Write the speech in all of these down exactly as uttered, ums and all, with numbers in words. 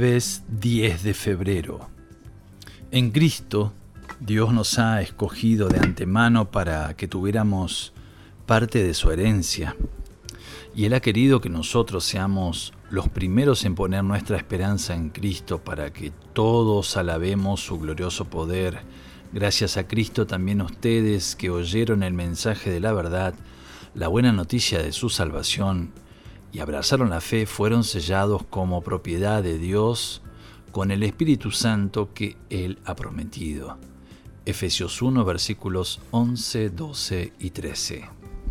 Jueves diez de febrero. En Cristo, Dios nos ha escogido de antemano para que tuviéramos parte de su herencia. Y Él ha querido que nosotros seamos los primeros en poner nuestra esperanza en Cristo para que todos alabemos su glorioso poder. Gracias a Cristo también ustedes que oyeron el mensaje de la verdad, la buena noticia de su salvación, y abrazaron la fe, fueron sellados como propiedad de Dios con el Espíritu Santo que Él ha prometido. Efesios uno, versículos once, doce y trece.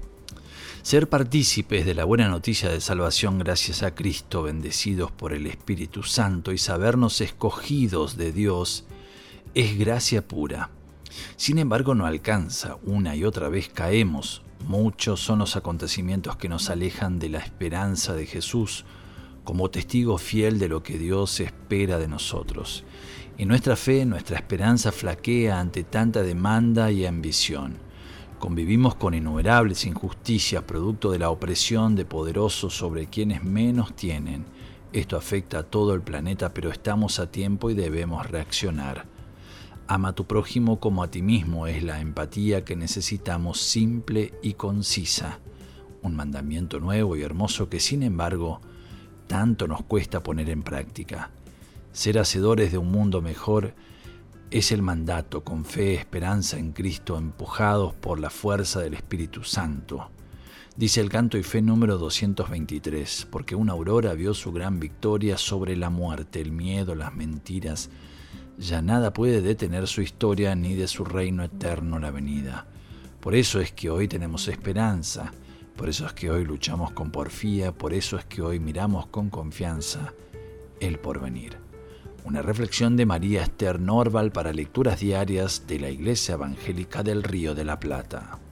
Ser partícipes de la buena noticia de salvación gracias a Cristo, bendecidos por el Espíritu Santo y sabernos escogidos de Dios, es gracia pura. Sin embargo, no alcanza. Una y otra vez caemos. Muchos son los acontecimientos que nos alejan de la esperanza de Jesús como testigo fiel de lo que Dios espera de nosotros. Y nuestra fe, nuestra esperanza flaquea ante tanta demanda y ambición. Convivimos con innumerables injusticias producto de la opresión de poderosos sobre quienes menos tienen. Esto afecta a todo el planeta, pero estamos a tiempo y debemos reaccionar. Ama a tu prójimo como a ti mismo es la empatía que necesitamos, simple y concisa. Un mandamiento nuevo y hermoso que, sin embargo, tanto nos cuesta poner en práctica. Ser hacedores de un mundo mejor es el mandato, con fe, esperanza en Cristo, empujados por la fuerza del Espíritu Santo. Dice el Canto y Fe número doscientos veintitrés, porque una aurora vio su gran victoria sobre la muerte, el miedo, las mentiras. Ya nada puede detener su historia ni de su reino eterno la venida. Por eso es que hoy tenemos esperanza, por eso es que hoy luchamos con porfía, por eso es que hoy miramos con confianza el porvenir. Una reflexión de María Esther Norval para lecturas diarias de la Iglesia Evangélica del Río de la Plata.